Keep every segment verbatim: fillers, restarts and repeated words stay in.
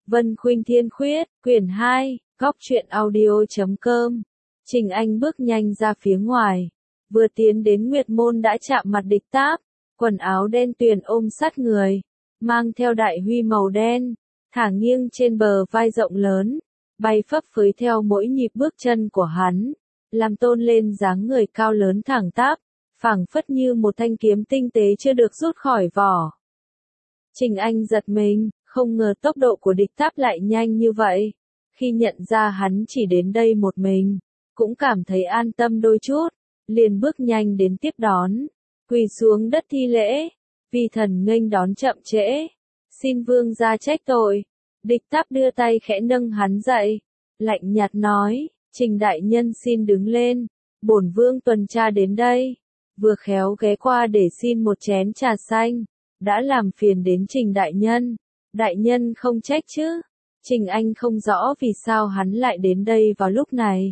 Vân Khuynh Thiên Khuyết, quyển hai, góc truyện audio chấm com. Trình Anh bước nhanh ra phía ngoài. Vừa tiến đến Nguyệt Môn đã chạm mặt Địch Táp, quần áo đen tuyền ôm sát người, mang theo đại huy màu đen, thả nghiêng trên bờ vai rộng lớn, bay phấp phới theo mỗi nhịp bước chân của hắn, làm tôn lên dáng người cao lớn thẳng tắp, phảng phất như một thanh kiếm tinh tế chưa được rút khỏi vỏ. Trình Anh giật mình, không ngờ tốc độ của Địch Táp lại nhanh như vậy. Khi nhận ra hắn chỉ đến đây một mình, cũng cảm thấy an tâm đôi chút, liền bước nhanh đến tiếp đón, quỳ xuống đất thi lễ, vì thần nghênh đón chậm trễ, xin vương gia trách tội. Địch Táp đưa tay khẽ nâng hắn dậy, lạnh nhạt nói, Trình đại nhân xin đứng lên, bổn vương tuần tra đến đây, vừa khéo ghé qua để xin một chén trà xanh, đã làm phiền đến Trình đại nhân, đại nhân không trách chứ. Trình Anh không rõ vì sao hắn lại đến đây vào lúc này.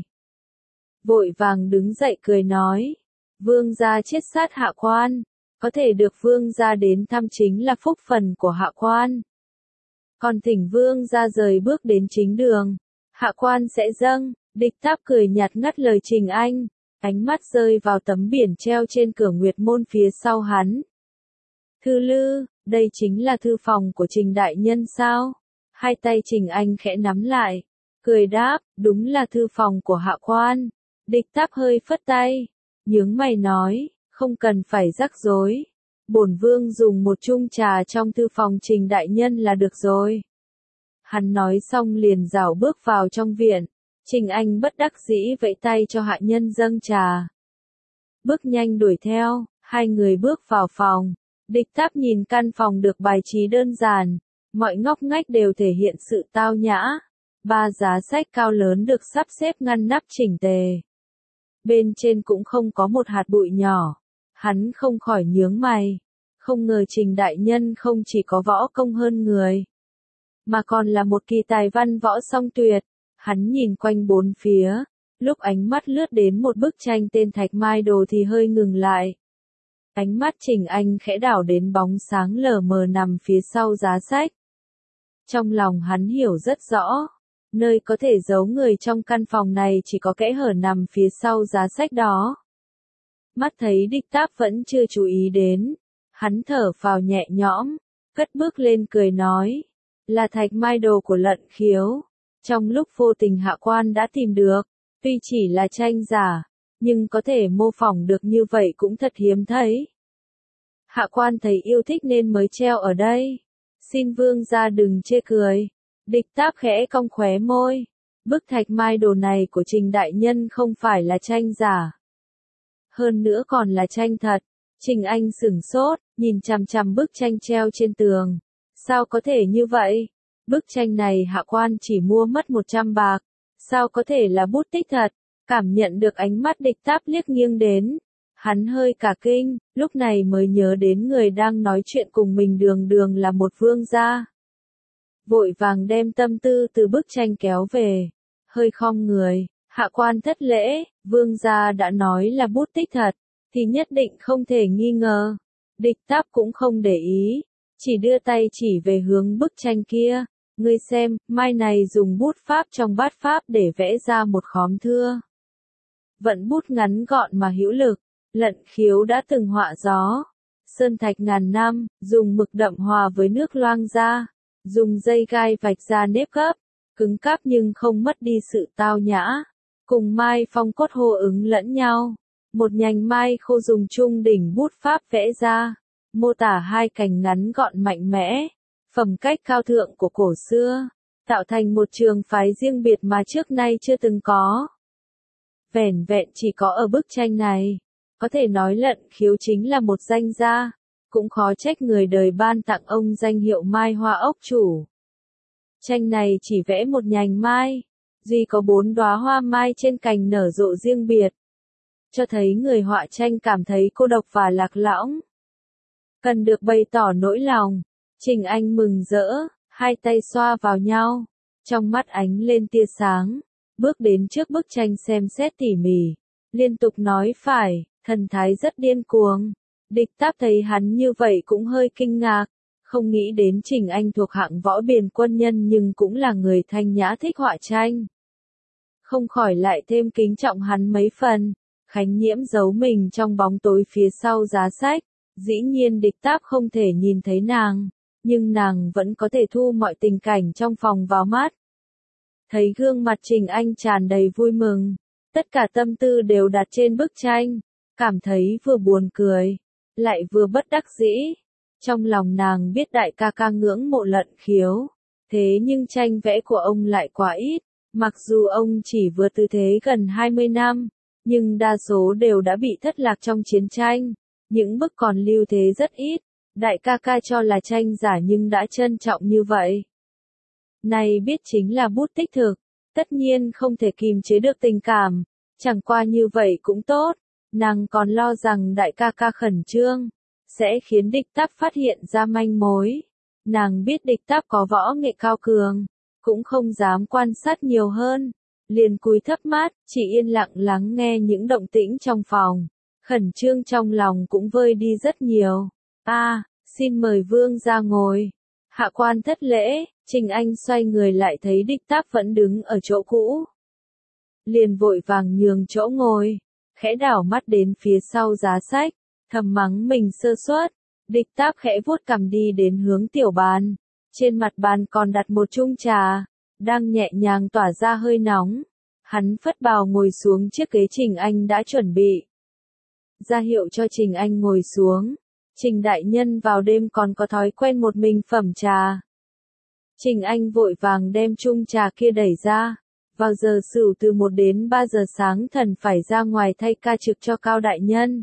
Vội vàng đứng dậy cười nói, vương gia chiết sát hạ quan, có thể được vương gia đến thăm chính là phúc phần của hạ quan. Còn thỉnh vương gia rời bước đến chính đường, hạ quan sẽ dâng. Địch Táp cười nhạt ngắt lời Trình Anh, ánh mắt rơi vào tấm biển treo trên cửa Nguyệt Môn phía sau hắn. Thư lư, đây chính là thư phòng của Trình đại nhân sao? Hai tay Trình Anh khẽ nắm lại, cười đáp, đúng là thư phòng của hạ quan. Địch Táp hơi phất tay, nhướng mày nói, không cần phải rắc rối. Bổn vương dùng một chung trà trong thư phòng Trình đại nhân là được rồi. Hắn nói xong liền rảo bước vào trong viện. Trình Anh bất đắc dĩ vẫy tay cho hạ nhân dâng trà. Bước nhanh đuổi theo, hai người bước vào phòng. Địch Táp nhìn căn phòng được bài trí đơn giản, mọi ngóc ngách đều thể hiện sự tao nhã. Ba giá sách cao lớn được sắp xếp ngăn nắp chỉnh tề. Bên trên cũng không có một hạt bụi nhỏ. Hắn không khỏi nhướng mày. Không ngờ Trình đại nhân không chỉ có võ công hơn người, mà còn là một kỳ tài văn võ song tuyệt. Hắn nhìn quanh bốn phía, lúc ánh mắt lướt đến một bức tranh tên Thạch Mai Đồ thì hơi ngừng lại. Ánh mắt Trình Anh khẽ đảo đến bóng sáng lờ mờ nằm phía sau giá sách. Trong lòng hắn hiểu rất rõ, nơi có thể giấu người trong căn phòng này chỉ có kẽ hở nằm phía sau giá sách đó. Mắt thấy Địch Táp vẫn chưa chú ý đến, hắn thở phào nhẹ nhõm, cất bước lên cười nói, là Thạch Mai Đồ của Lận Khiếu. Trong lúc vô tình hạ quan đã tìm được, tuy chỉ là tranh giả, nhưng có thể mô phỏng được như vậy cũng thật hiếm thấy. Hạ quan thấy yêu thích nên mới treo ở đây. Xin vương gia đừng chê cười. Địch Táp khẽ cong khóe môi. Bức Thạch Mai Đồ này của Trình đại nhân không phải là tranh giả. Hơn nữa còn là tranh thật. Trình Anh sửng sốt, nhìn chằm chằm bức tranh treo trên tường. Sao có thể như vậy? Bức tranh này hạ quan chỉ mua mất một trăm bạc, sao có thể là bút tích thật? Cảm nhận được ánh mắt Địch Táp liếc nghiêng đến, hắn hơi cả kinh, lúc này mới nhớ đến người đang nói chuyện cùng mình đường đường là một vương gia. Vội vàng đem tâm tư từ bức tranh kéo về, hơi khom người, hạ quan thất lễ, vương gia đã nói là bút tích thật, thì nhất định không thể nghi ngờ. Địch Táp cũng không để ý, chỉ đưa tay chỉ về hướng bức tranh kia. Ngươi xem, mai này dùng bút pháp trong bát pháp để vẽ ra một khóm thưa. Vận bút ngắn gọn mà hữu lực, Lận Khiếu đã từng họa gió. Sơn thạch ngàn năm, dùng mực đậm hòa với nước loang ra, dùng dây gai vạch ra nếp gấp, cứng cáp nhưng không mất đi sự tao nhã. Cùng mai phong cốt hô ứng lẫn nhau. Một nhành mai khô dùng chung đỉnh bút pháp vẽ ra, mô tả hai cành ngắn gọn mạnh mẽ. Phẩm cách cao thượng của cổ xưa, tạo thành một trường phái riêng biệt mà trước nay chưa từng có. Vẻn vẹn chỉ có ở bức tranh này, có thể nói Lận Khiếu chính là một danh gia, cũng khó trách người đời ban tặng ông danh hiệu Mai Hoa Ốc Chủ. Tranh này chỉ vẽ một nhành mai, duy có bốn đóa hoa mai trên cành nở rộ riêng biệt, cho thấy người họa tranh cảm thấy cô độc và lạc lõng. Cần được bày tỏ nỗi lòng. Trình Anh mừng rỡ, hai tay xoa vào nhau, trong mắt ánh lên tia sáng, bước đến trước bức tranh xem xét tỉ mỉ, liên tục nói phải, thần thái rất điên cuồng. Địch Táp thấy hắn như vậy cũng hơi kinh ngạc, Không nghĩ đến Trình Anh thuộc hạng võ biền quân nhân nhưng cũng là người thanh nhã thích họa tranh. Không khỏi lại thêm kính trọng hắn mấy phần. Khánh Nhiễm giấu mình trong bóng tối phía sau giá sách. Dĩ nhiên địch táp không thể nhìn thấy nàng, nhưng nàng vẫn có thể thu mọi tình cảnh trong phòng vào mắt. Thấy gương mặt Trình Anh tràn đầy vui mừng, tất cả tâm tư đều đặt trên bức tranh, cảm thấy vừa buồn cười, lại vừa bất đắc dĩ. Trong lòng nàng biết đại ca ca ngưỡng mộ Lận Khiếu, thế nhưng tranh vẽ của ông lại quá ít, mặc dù ông chỉ vừa từ thế gần hai mươi năm, nhưng đa số đều đã bị thất lạc trong chiến tranh. Những bức còn lưu thế rất ít, đại ca ca cho là tranh giả nhưng đã trân trọng như vậy. Này biết chính là bút tích thực, tất nhiên không thể kìm chế được tình cảm, chẳng qua như vậy cũng tốt, nàng còn lo rằng đại ca ca khẩn trương, sẽ khiến địch táp phát hiện ra manh mối. Nàng biết địch táp có võ nghệ cao cường, cũng không dám quan sát nhiều hơn, liền cúi thấp mắt, chỉ yên lặng lắng nghe những động tĩnh trong phòng. Khẩn trương trong lòng cũng vơi đi rất nhiều. A, à, xin mời vương ra ngồi. Hạ quan thất lễ, Trình Anh xoay người lại thấy địch táp vẫn đứng ở chỗ cũ. Liền vội vàng nhường chỗ ngồi, khẽ đảo mắt đến phía sau giá sách, thầm mắng mình sơ suất. Địch táp khẽ vuốt cằm đi đến hướng tiểu bàn. Trên mặt bàn còn đặt một chung trà, đang nhẹ nhàng tỏa ra hơi nóng. Hắn phất bào ngồi xuống chiếc ghế Trình Anh đã chuẩn bị. Ra hiệu cho Trình Anh ngồi xuống. Trình đại nhân vào đêm còn có thói quen một mình phẩm trà. Trình Anh vội vàng đem chung trà kia đẩy ra. Vào giờ sửu từ một đến ba giờ sáng thần phải ra ngoài thay ca trực cho Cao đại nhân.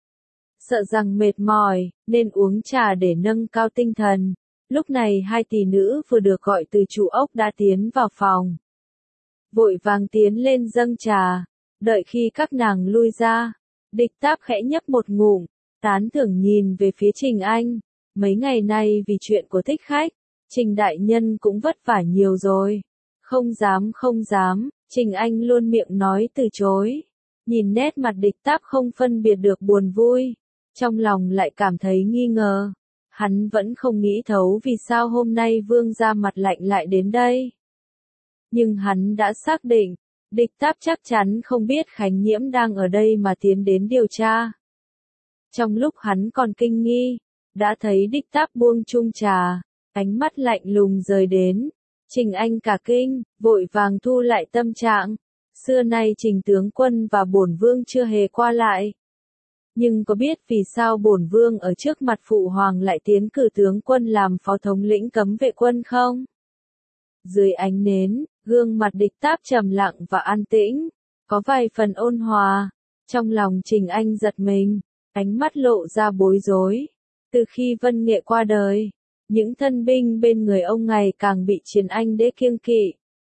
Sợ rằng mệt mỏi, nên uống trà để nâng cao tinh thần. Lúc này hai tỷ nữ vừa được gọi từ chủ ốc đã tiến vào phòng. Vội vàng tiến lên dâng trà. Đợi khi các nàng lui ra. Địch táp khẽ nhấp một ngụm, tán thưởng nhìn về phía Trình Anh. Mấy ngày nay vì chuyện của thích khách, Trình đại nhân cũng vất vả nhiều rồi. Không dám không dám, Trình Anh luôn miệng nói từ chối. Nhìn nét mặt địch táp không phân biệt được buồn vui. Trong lòng lại cảm thấy nghi ngờ. Hắn vẫn không nghĩ thấu vì sao hôm nay vương ra mặt lạnh lại đến đây. Nhưng hắn đã xác định. Địch táp chắc chắn không biết Khánh Nhiễm đang ở đây mà tiến đến điều tra. Trong lúc hắn còn kinh nghi, đã thấy địch táp buông chung trà, ánh mắt lạnh lùng rời đến. Trình Anh cả kinh, vội vàng thu lại tâm trạng. Xưa nay Trình tướng quân và bổn vương chưa hề qua lại. Nhưng có biết vì sao bổn vương ở trước mặt phụ hoàng lại tiến cử tướng quân làm phó thống lĩnh cấm vệ quân không? Dưới ánh nến, gương mặt địch táp trầm lặng và an tĩnh, có vài phần ôn hòa. Trong lòng Trình Anh giật mình, ánh mắt lộ ra bối rối. Từ khi Vân Nghệ qua đời, những thân binh bên người ông ngày càng bị Chiến Anh đế kiêng kỵ.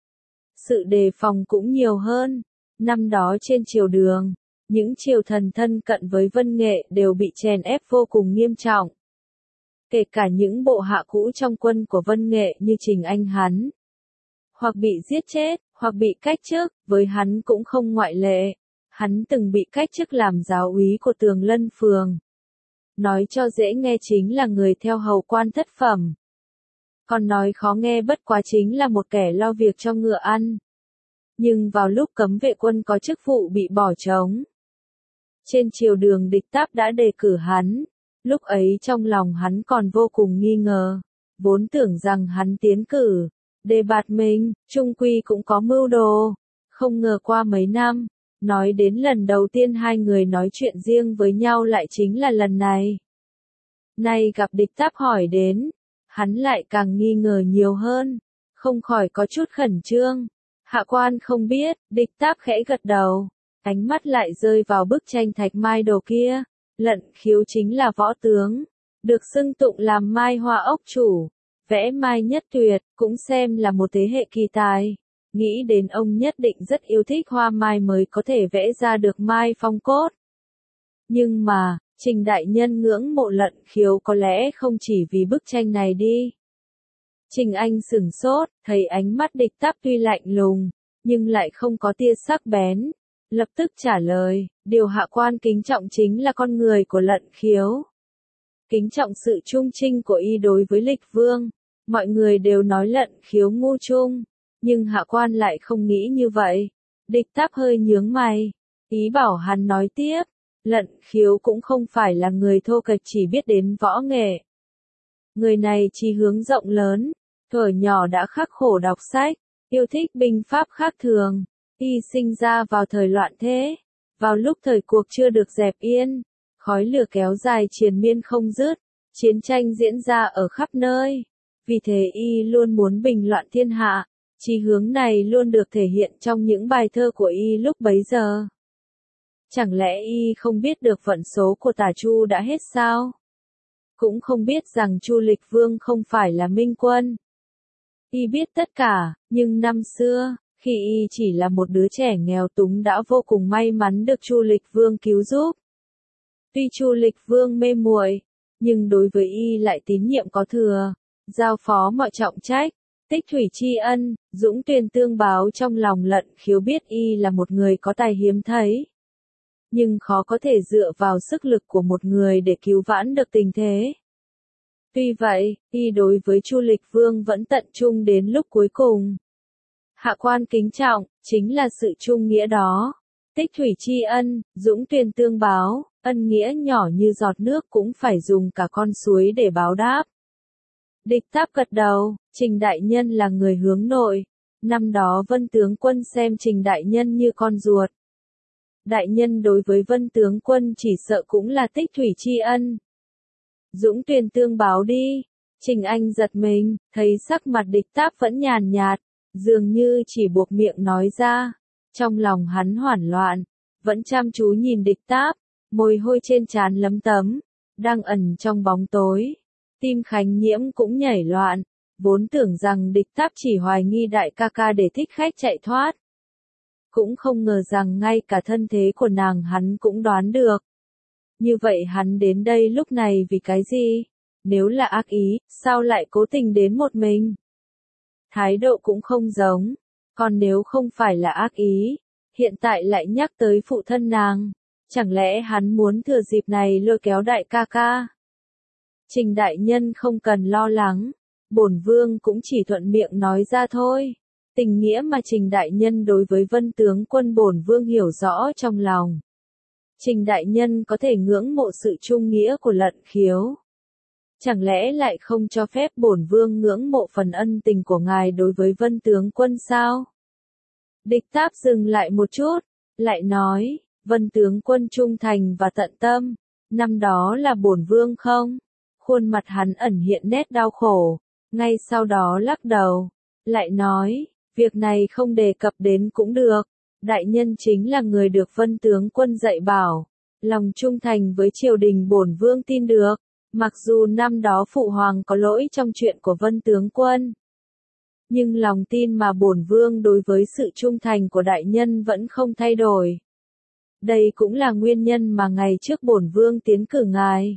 Sự đề phòng cũng nhiều hơn. Năm đó trên triều đường, những triều thần thân cận với Vân Nghệ đều bị chèn ép vô cùng nghiêm trọng. Kể cả những bộ hạ cũ trong quân của Vân Nghệ như Trình Anh hắn. Hoặc bị giết chết, hoặc bị cách chức, với hắn cũng không ngoại lệ. Hắn từng bị cách chức làm giáo úy của Tường Lân Phường. Nói cho dễ nghe chính là người theo hầu quan thất phẩm. Còn nói khó nghe bất quá chính là một kẻ lo việc cho ngựa ăn. Nhưng vào lúc cấm vệ quân có chức vụ bị bỏ trống. Trên triều đường địch táp đã đề cử hắn. Lúc ấy trong lòng hắn còn vô cùng nghi ngờ. Vốn tưởng rằng hắn tiến cử. Đề bạt mình, trung quy cũng có mưu đồ. Không ngờ qua mấy năm, nói đến lần đầu tiên hai người nói chuyện riêng với nhau lại chính là lần này. Nay gặp địch táp hỏi đến, hắn lại càng nghi ngờ nhiều hơn, không khỏi có chút khẩn trương. Hạ quan không biết, địch táp khẽ gật đầu, ánh mắt lại rơi vào bức tranh thạch mai đồ kia. Lận Khiếu chính là võ tướng, được xưng tụng làm mai hoa ốc chủ. Vẽ mai nhất tuyệt, cũng xem là một thế hệ kỳ tài. Nghĩ đến ông nhất định rất yêu thích hoa mai mới có thể vẽ ra được mai phong cốt. Nhưng mà, Trình đại nhân ngưỡng mộ Lận Khiếu có lẽ không chỉ vì bức tranh này đi. Trình Anh sửng sốt, thấy ánh mắt địch táp tuy lạnh lùng, nhưng lại không có tia sắc bén. Lập tức trả lời, điều hạ quan kính trọng chính là con người của Lận Khiếu. kính trọng sự trung trinh của y đối với lịch vương. Mọi người đều nói Lận Khiếu ngu trung, nhưng hạ quan lại không nghĩ như vậy. Địch Táp hơi nhướng mày, ý bảo hắn nói tiếp. Lận Khiếu cũng không phải là người thô kệch chỉ biết đến võ nghệ. Người này chí hướng rộng lớn, thuở nhỏ đã khắc khổ đọc sách, yêu thích binh pháp khác thường. Y sinh ra vào thời loạn thế, vào lúc thời cuộc chưa được dẹp yên, khói lửa kéo dài triền miên không dứt, chiến tranh diễn ra ở khắp nơi. Vì thế y luôn muốn bình loạn thiên hạ, chí hướng này luôn được thể hiện trong những bài thơ của y lúc bấy giờ. Chẳng lẽ y không biết được vận số của Tả Chu đã hết sao? Cũng không biết rằng Chu Lịch Vương không phải là minh quân. Y biết tất cả, nhưng năm xưa, khi y chỉ là một đứa trẻ nghèo túng đã vô cùng may mắn được Chu Lịch Vương cứu giúp. Tuy Chu Lịch Vương mê muội, nhưng đối với y lại tín nhiệm có thừa, giao phó mọi trọng trách, tích thủy tri ân, dũng tuyên tương báo. Trong lòng Lận Khiếu biết y là một người có tài hiếm thấy, nhưng khó có thể dựa vào sức lực của một người để cứu vãn được tình thế. Tuy vậy, y đối với Chu Lịch Vương vẫn tận trung đến lúc cuối cùng. Hạ quan kính trọng, chính là sự trung nghĩa đó. Tích thủy tri ân, dũng tuyên tương báo, ân nghĩa nhỏ như giọt nước cũng phải dùng cả con suối để báo đáp. Địch Táp gật đầu, Trình đại nhân là người hướng nội. Năm đó Vân tướng quân xem Trình đại nhân như con ruột. Đại nhân đối với Vân tướng quân chỉ sợ cũng là tích thủy tri ân. Dũng tuyên tương báo đi. Trình Anh giật mình, thấy sắc mặt Địch Táp vẫn nhàn nhạt, dường như chỉ buộc miệng nói ra. Trong lòng hắn hoảng loạn, vẫn chăm chú nhìn Địch Táp, môi hôi trên trán lấm tấm, đang ẩn trong bóng tối. Tim Khánh Nhiễm cũng nhảy loạn, vốn tưởng rằng Địch Táp chỉ hoài nghi đại ca ca để thích khách chạy thoát. Cũng không ngờ rằng ngay cả thân thế của nàng hắn cũng đoán được. Như vậy hắn đến đây lúc này vì cái gì? Nếu là ác ý, sao lại cố tình đến một mình? Thái độ cũng không giống, còn nếu không phải là ác ý, hiện tại lại nhắc tới phụ thân nàng, chẳng lẽ hắn muốn thừa dịp này lôi kéo đại ca ca? Trình đại nhân không cần lo lắng, bổn vương cũng chỉ thuận miệng nói ra thôi. Tình nghĩa mà Trình đại nhân đối với Vân tướng quân bổn vương hiểu rõ trong lòng. Trình đại nhân có thể ngưỡng mộ sự trung nghĩa của Lận Khiếu, chẳng lẽ lại không cho phép bổn vương ngưỡng mộ phần ân tình của ngài đối với Vân tướng quân sao? Địch Táp dừng lại một chút, lại nói, Vân tướng quân trung thành và tận tâm, năm đó là bổn vương không? Khuôn mặt hắn ẩn hiện nét đau khổ, ngay sau đó lắc đầu, lại nói, việc này không đề cập đến cũng được. Đại nhân chính là người được Vân tướng quân dạy bảo, lòng trung thành với triều đình bổn vương tin được, mặc dù năm đó phụ hoàng có lỗi trong chuyện của Vân tướng quân, nhưng lòng tin mà bổn vương đối với sự trung thành của đại nhân vẫn không thay đổi. Đây cũng là nguyên nhân mà ngày trước bổn vương tiến cử ngài.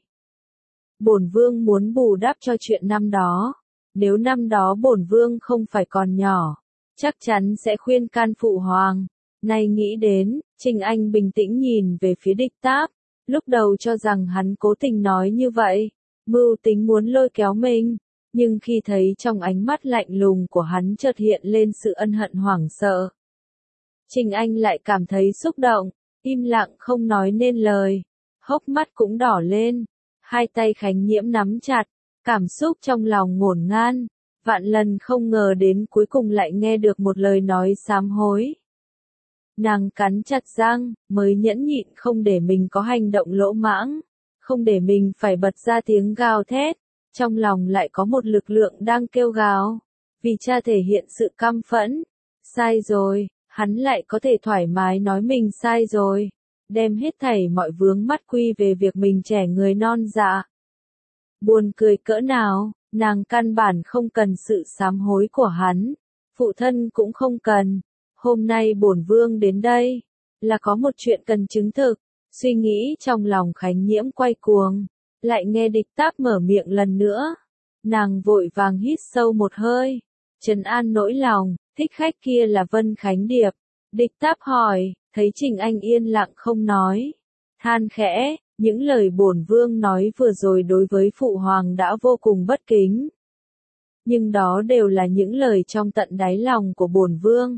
Bổn vương muốn bù đắp cho chuyện năm đó, nếu năm đó bổn vương không phải còn nhỏ, chắc chắn sẽ khuyên can phụ hoàng. Nay nghĩ đến, Trình Anh bình tĩnh nhìn về phía Địch Táp, lúc đầu cho rằng hắn cố tình nói như vậy, mưu tính muốn lôi kéo mình, nhưng khi thấy trong ánh mắt lạnh lùng của hắn chợt hiện lên sự ân hận hoảng sợ. Trình Anh lại cảm thấy xúc động, im lặng không nói nên lời, hốc mắt cũng đỏ lên, hai tay Khánh Nhiễm nắm chặt, cảm xúc trong lòng ngổn ngang, vạn lần không ngờ đến cuối cùng lại nghe được một lời nói sám hối. Nàng cắn chặt răng, mới nhẫn nhịn không để mình có hành động lỗ mãng, không để mình phải bật ra tiếng gào thét, trong lòng lại có một lực lượng đang kêu gào, vì cha thể hiện sự căm phẫn. Sai rồi, hắn lại có thể thoải mái nói mình sai rồi, đem hết thảy mọi vướng mắc quy về việc mình trẻ người non dạ. Buồn cười cỡ nào, nàng căn bản không cần sự sám hối của hắn, phụ thân cũng không cần. Hôm nay bổn vương đến đây, là có một chuyện cần chứng thực. Suy nghĩ trong lòng Khánh Nhiễm quay cuồng, lại nghe Địch Táp mở miệng lần nữa. Nàng vội vàng hít sâu một hơi, trấn an nỗi lòng, thích khách kia là Vân Khánh Điệp. Địch Táp hỏi, thấy Trình Anh yên lặng không nói, than khẽ, Những lời bổn vương nói vừa rồi đối với phụ hoàng đã vô cùng bất kính. Nhưng đó đều là những lời trong tận đáy lòng của bổn vương.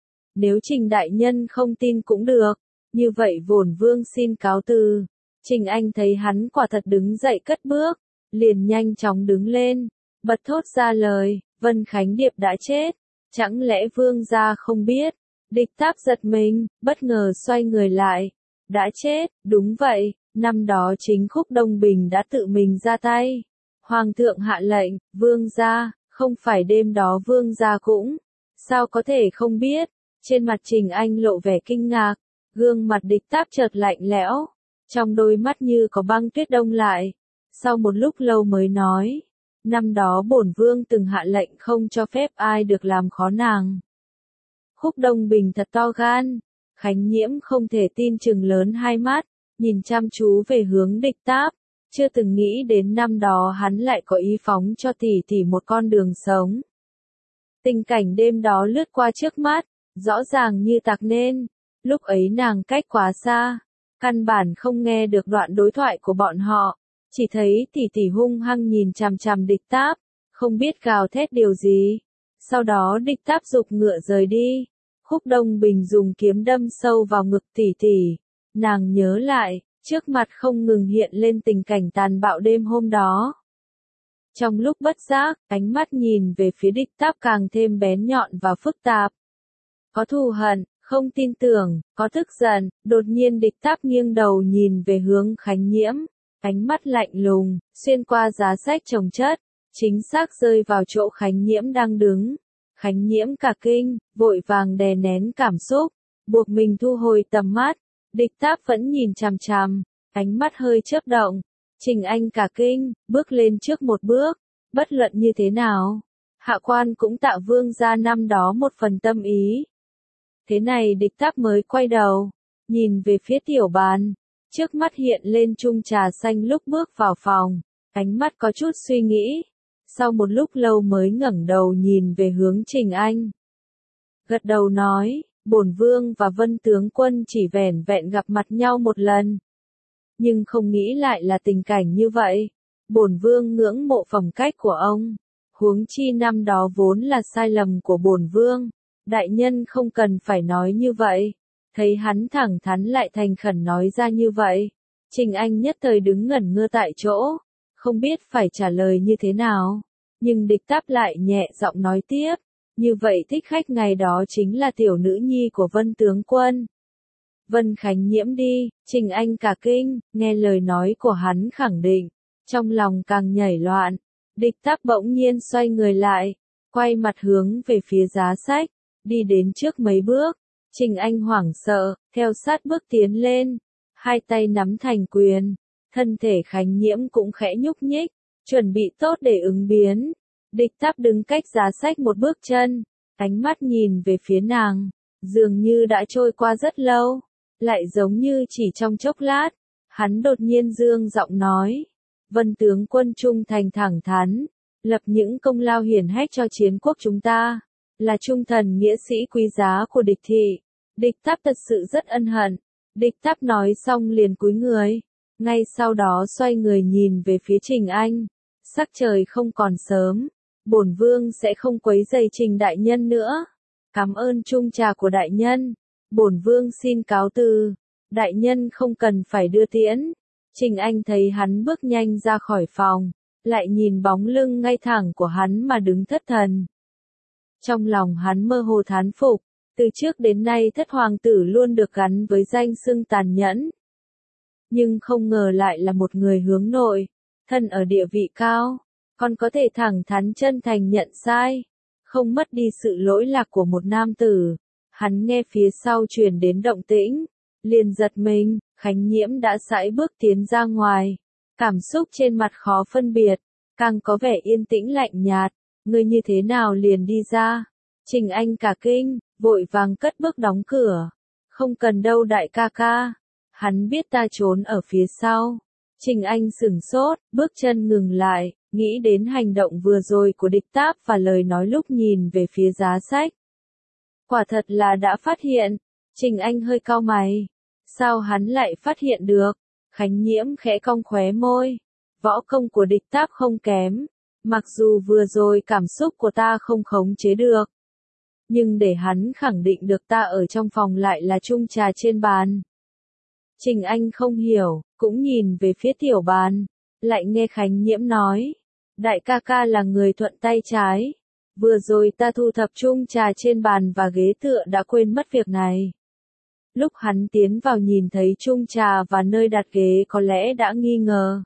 Nếu Trình đại nhân không tin cũng được, như vậy bổn vương xin cáo từ. Trình Anh thấy hắn quả thật đứng dậy cất bước, liền nhanh chóng đứng lên, bật thốt ra lời, Vân Khánh Điệp đã chết, chẳng lẽ vương gia không biết? Địch Táp giật mình, bất ngờ xoay người lại, đã chết, đúng vậy, năm đó chính Khúc Đông Bình đã tự mình ra tay. Hoàng thượng hạ lệnh, vương gia, không phải đêm đó vương gia cũng, sao có thể không biết? Trên mặt Trình Anh lộ vẻ kinh ngạc, gương mặt Địch Táp chợt lạnh lẽo, trong đôi mắt như có băng tuyết đông lại. Sau một lúc lâu mới nói, năm đó bổn vương từng hạ lệnh không cho phép ai được làm khó nàng. Khúc Đông Bình thật to gan, Khánh Nhiễm không thể tin chừng lớn hai mắt, nhìn chăm chú về hướng Địch Táp, chưa từng nghĩ đến năm đó hắn lại có ý phóng cho tỷ tỷ một con đường sống. Tình cảnh đêm đó lướt qua trước mắt, rõ ràng như tạc nên, lúc ấy nàng cách quá xa, căn bản không nghe được đoạn đối thoại của bọn họ, chỉ thấy tỷ tỷ hung hăng nhìn chằm chằm Địch Táp, không biết gào thét điều gì. Sau đó Địch Táp giục ngựa rời đi, Khúc Đông Bình dùng kiếm đâm sâu vào ngực tỷ tỷ, nàng nhớ lại, trước mặt không ngừng hiện lên tình cảnh tàn bạo đêm hôm đó. Trong lúc bất giác, ánh mắt nhìn về phía Địch Táp càng thêm bén nhọn và phức tạp. Có thù hận, không tin tưởng, có tức giận, đột nhiên Địch Táp nghiêng đầu nhìn về hướng Khánh Nhiễm, ánh mắt lạnh lùng, xuyên qua giá sách chồng chất, chính xác rơi vào chỗ Khánh Nhiễm đang đứng. Khánh Nhiễm cả kinh, vội vàng đè nén cảm xúc, buộc mình thu hồi tầm mắt. Địch Táp vẫn nhìn chằm chằm, ánh mắt hơi chớp động. Trình Anh cả kinh, bước lên trước một bước, bất luận như thế nào, hạ quan cũng tạ vương gia năm đó một phần tâm ý. Thế này Địch Táp mới quay đầu, nhìn về phía tiểu bàn, trước mắt hiện lên chung trà xanh lúc bước vào phòng, ánh mắt có chút suy nghĩ, sau một lúc lâu mới ngẩng đầu nhìn về hướng Trình Anh. Gật đầu nói, bổn vương và Vân tướng quân chỉ vẻn vẹn gặp mặt nhau một lần. Nhưng không nghĩ lại là tình cảnh như vậy, bổn vương ngưỡng mộ phẩm cách của ông, huống chi năm đó vốn là sai lầm của bổn vương, đại nhân không cần phải nói như vậy. Thấy hắn thẳng thắn lại thành khẩn nói ra như vậy, Trình Anh nhất thời đứng ngẩn ngơ tại chỗ, không biết phải trả lời như thế nào, nhưng Địch Táp lại nhẹ giọng nói tiếp, như vậy thích khách ngày đó chính là tiểu nữ nhi của Vân tướng quân. Vân Khánh Nhiễm đi, Trình Anh cả kinh, nghe lời nói của hắn khẳng định, trong lòng càng nhảy loạn. Địch Táp bỗng nhiên xoay người lại, quay mặt hướng về phía giá sách, đi đến trước mấy bước. Trình Anh hoảng sợ, theo sát bước tiến lên, hai tay nắm thành quyền, thân thể Khánh Nhiễm cũng khẽ nhúc nhích, chuẩn bị tốt để ứng biến. Địch Táp đứng cách giá sách một bước chân, ánh mắt nhìn về phía nàng, dường như đã trôi qua rất lâu, lại giống như chỉ trong chốc lát, hắn đột nhiên dương giọng nói, Vân tướng quân trung thành thẳng thắn, lập những công lao hiển hách cho chiến quốc chúng ta, là trung thần nghĩa sĩ quý giá của địch thị. Địch Táp thật sự rất ân hận. Địch Táp nói xong liền cúi người, ngay sau đó xoay người nhìn về phía Trình Anh, sắc trời không còn sớm, bổn vương sẽ không quấy rầy Trình đại nhân nữa. Cảm ơn chung trà của đại nhân, bổn vương xin cáo từ, đại nhân không cần phải đưa tiễn. Trình Anh thấy hắn bước nhanh ra khỏi phòng, lại nhìn bóng lưng ngay thẳng của hắn mà đứng thất thần. Trong lòng hắn mơ hồ thán phục, từ trước đến nay thất hoàng tử luôn được gắn với danh xưng tàn nhẫn. Nhưng không ngờ lại là một người hướng nội, thân ở địa vị cao, còn có thể thẳng thắn chân thành nhận sai, không mất đi sự lỗi lạc của một nam tử. Hắn nghe phía sau truyền đến động tĩnh, liền giật mình, Khánh Nhiễm đã sải bước tiến ra ngoài, cảm xúc trên mặt khó phân biệt, càng có vẻ yên tĩnh lạnh nhạt, người như thế nào liền đi ra. Trình Anh cả kinh, vội vàng cất bước đóng cửa, không cần đâu đại ca ca, hắn biết ta trốn ở phía sau. Trình Anh sửng sốt, bước chân ngừng lại, nghĩ đến hành động vừa rồi của Địch Táp và lời nói lúc nhìn về phía giá sách. Quả thật là đã phát hiện, Trình Anh hơi cau mày, sao hắn lại phát hiện được? Khánh Nhiễm khẽ cong khóe môi. Võ công của địch táp không kém. Mặc dù vừa rồi cảm xúc của ta không khống chế được. Nhưng để hắn khẳng định được ta ở trong phòng lại là chung trà trên bàn. Trình Anh không hiểu, cũng nhìn về phía tiểu bàn. Lại nghe Khánh Nhiễm nói. Đại ca ca là người thuận tay trái. Vừa rồi ta thu thập chung trà trên bàn và ghế tựa đã quên mất việc này. Lúc hắn tiến vào nhìn thấy chung trà và nơi đặt ghế có lẽ đã nghi ngờ.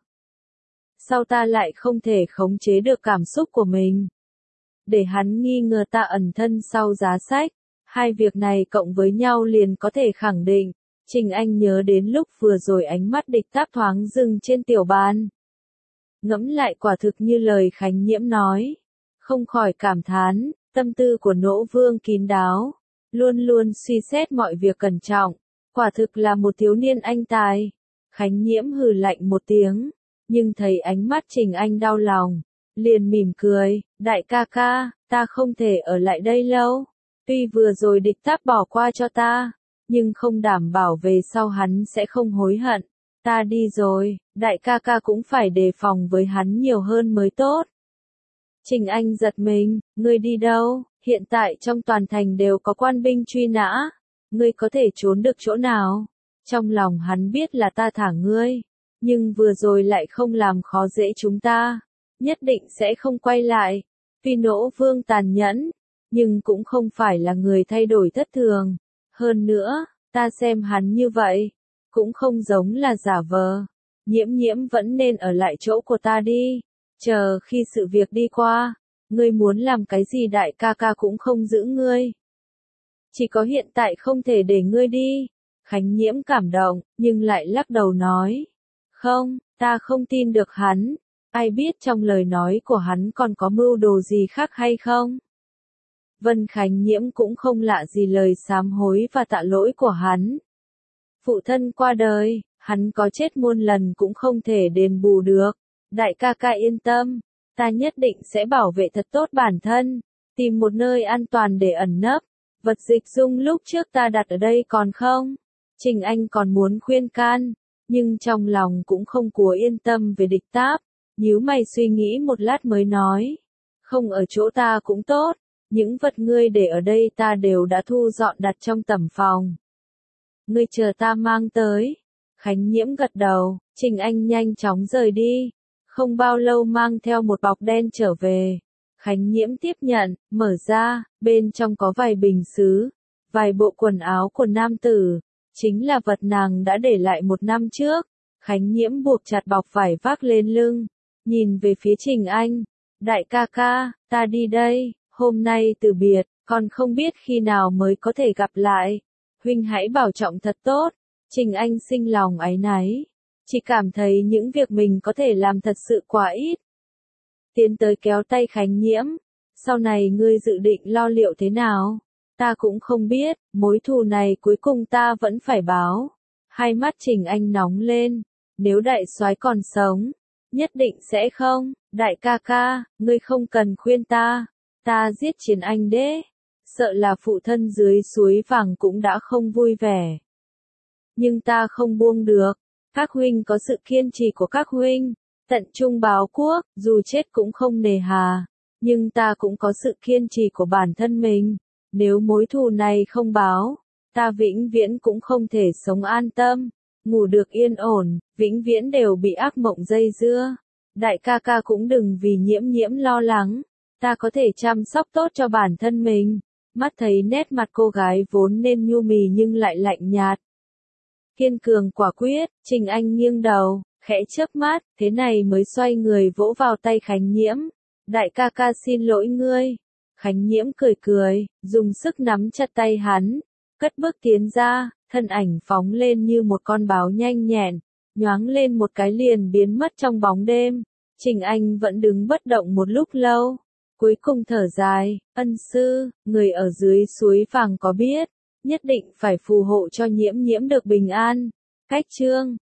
Sao ta lại không thể khống chế được cảm xúc của mình? Để hắn nghi ngờ ta ẩn thân sau giá sách. Hai việc này cộng với nhau liền có thể khẳng định. Trình Anh nhớ đến lúc vừa rồi ánh mắt địch táp thoáng dừng trên tiểu bàn. Ngẫm lại quả thực như lời Khánh Nhiễm nói. Không khỏi cảm thán, tâm tư của Nỗ Vương kín đáo. Luôn luôn suy xét mọi việc cẩn trọng. Quả thực là một thiếu niên anh tài. Khánh Nhiễm hừ lạnh một tiếng. Nhưng thấy ánh mắt Trình Anh đau lòng. Liền mỉm cười, đại ca ca, ta không thể ở lại đây lâu. Tuy vừa rồi địch táp bỏ qua cho ta. Nhưng không đảm bảo về sau hắn sẽ không hối hận. Ta đi rồi, đại ca ca cũng phải đề phòng với hắn nhiều hơn mới tốt. Trình Anh giật mình, ngươi đi đâu? Hiện tại trong toàn thành đều có quan binh truy nã. Ngươi có thể trốn được chỗ nào? Trong lòng hắn biết là ta thả ngươi. Nhưng vừa rồi lại không làm khó dễ chúng ta. Nhất định sẽ không quay lại. Tuy Nỗ Vương tàn nhẫn. Nhưng cũng không phải là người thay đổi thất thường. Hơn nữa, ta xem hắn như vậy. Cũng không giống là giả vờ. Nhiễm nhiễm vẫn nên ở lại chỗ của ta đi. Chờ khi sự việc đi qua. Ngươi muốn làm cái gì đại ca ca cũng không giữ ngươi. Chỉ có hiện tại không thể để ngươi đi. Khánh Nhiễm cảm động, nhưng lại lắc đầu nói. Không, ta không tin được hắn. Ai biết trong lời nói của hắn còn có mưu đồ gì khác hay không? Vân Khánh Nhiễm cũng không lạ gì lời sám hối và tạ lỗi của hắn. Phụ thân qua đời, hắn có chết muôn lần cũng không thể đền bù được. Đại ca ca yên tâm, ta nhất định sẽ bảo vệ thật tốt bản thân, tìm một nơi an toàn để ẩn nấp. Vật dịch dung lúc trước ta đặt ở đây còn không? Trình Anh còn muốn khuyên can, nhưng trong lòng cũng không cố yên tâm về địch táp. Nhíu mày suy nghĩ một lát mới nói. Không ở chỗ ta cũng tốt, những vật ngươi để ở đây ta đều đã thu dọn đặt trong tẩm phòng. Ngươi chờ ta mang tới. Khánh Nhiễm gật đầu, Trình Anh nhanh chóng rời đi. Không bao lâu mang theo một bọc đen trở về. Khánh Nhiễm tiếp nhận, mở ra, bên trong có vài bình sứ, vài bộ quần áo của nam tử. Chính là vật nàng đã để lại một năm trước. Khánh Nhiễm buộc chặt bọc vải vác lên lưng. Nhìn về phía Trình Anh. Đại ca ca, ta đi đây, hôm nay từ biệt, còn không biết khi nào mới có thể gặp lại. Huynh hãy bảo trọng thật tốt. Trình Anh sinh lòng áy náy. Chỉ cảm thấy những việc mình có thể làm thật sự quá ít. Tiến tới kéo tay Khánh Nhiễm. Sau này ngươi dự định lo liệu thế nào? Ta cũng không biết, mối thù này cuối cùng ta vẫn phải báo. Hai mắt Trình Anh nóng lên. Nếu đại soái còn sống, nhất định sẽ không. Đại ca ca, ngươi không cần khuyên ta. Ta giết Chiến Anh đế. Sợ là phụ thân dưới suối vàng cũng đã không vui vẻ. Nhưng ta không buông được. Các huynh có sự kiên trì của các huynh. Tận trung báo quốc, dù chết cũng không nề hà. Nhưng ta cũng có sự kiên trì của bản thân mình. Nếu mối thù này không báo, ta vĩnh viễn cũng không thể sống an tâm, ngủ được yên ổn, vĩnh viễn đều bị ác mộng dây dưa. Đại ca ca cũng đừng vì Nhiễm Nhiễm lo lắng, ta có thể chăm sóc tốt cho bản thân mình. Mắt thấy nét mặt cô gái vốn nên nhu mì nhưng lại lạnh nhạt. Kiên cường quả quyết, Trình Anh nghiêng đầu, khẽ chớp mắt, thế này mới xoay người vỗ vào tay Khánh Nhiễm. Đại ca ca xin lỗi ngươi. Khánh Nhiễm cười cười, dùng sức nắm chặt tay hắn, cất bước tiến ra, thân ảnh phóng lên như một con báo nhanh nhẹn, nhoáng lên một cái liền biến mất trong bóng đêm. Trình Anh vẫn đứng bất động một lúc lâu, cuối cùng thở dài, ân sư, người ở dưới suối vàng có biết, nhất định phải phù hộ cho Nhiễm Nhiễm được bình an. Cách chương